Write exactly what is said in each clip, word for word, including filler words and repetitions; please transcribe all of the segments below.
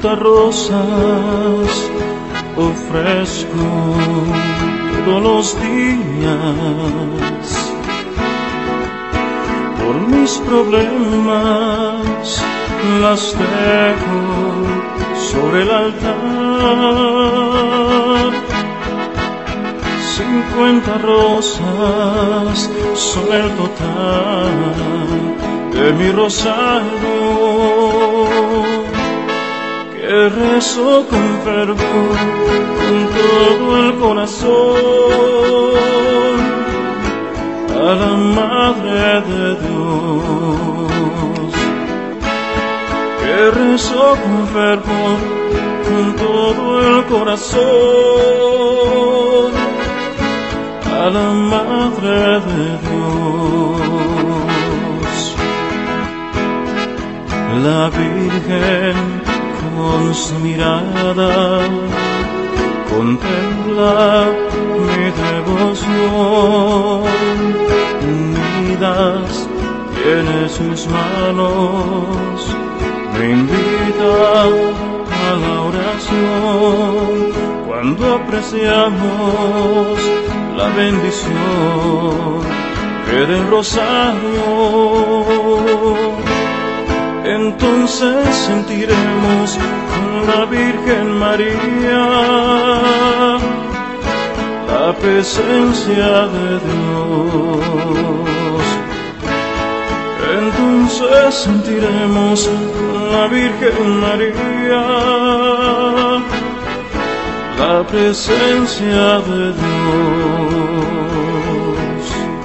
cincuenta rosas ofrezco todos los días por mis problemas, las dejo sobre el altar. Cincuenta rosas son el total de mi rosario, que rezo con fervor, con todo el corazón, a la Madre de Dios. Que rezo con fervor, con todo el corazón, a la Madre de Dios. La Virgen con su mirada contempla mi devoción. Unidas tiene sus manos, me invita a la oración. Cuando apreciamos la bendición que del rosario, entonces sentiremos con la Virgen María la presencia de Dios. Entonces sentiremos con la Virgen María la presencia de Dios.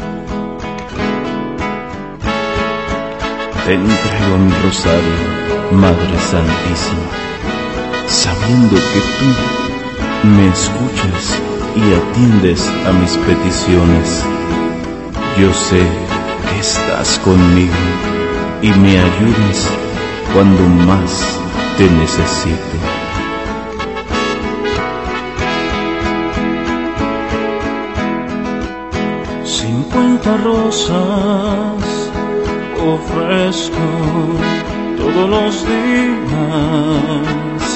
Te entrego mi rosario, Madre Santísima, sabiendo que tú me escuchas y atiendes a mis peticiones. Yo sé que estás conmigo y me ayudas cuando más te necesito. Cincuenta rosas ofrezco todos los días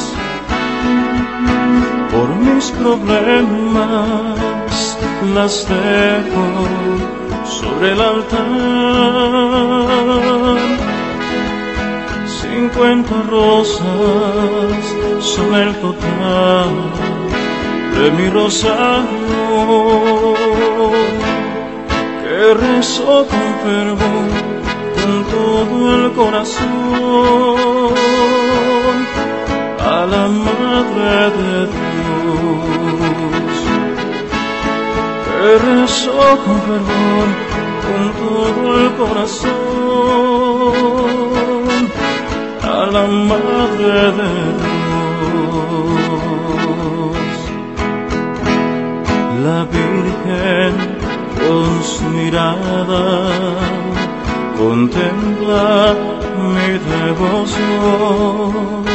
por mis problemas, las dejo sobre el altar. Cincuenta rosas son el total de mi rosario, que rezo con fervor, con todo el corazón, a la Madre de Dios. Que rezo con fervor, con todo el corazón, a la Madre de Dios. La Virgen con su mirada contempla mi devoción.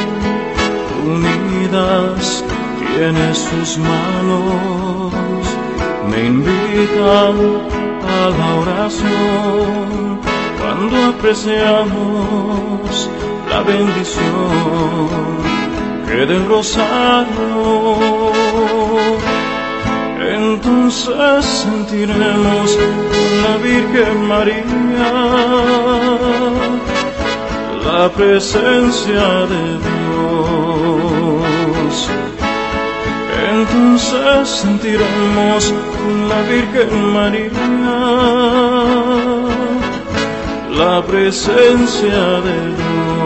Unidas tiene sus manos, me invitan a la oración. Cuando apreciamos la bendición que del rosario, entonces sentiremos con la Virgen María la presencia de Dios. Entonces sentiremos con la Virgen María la presencia de Dios.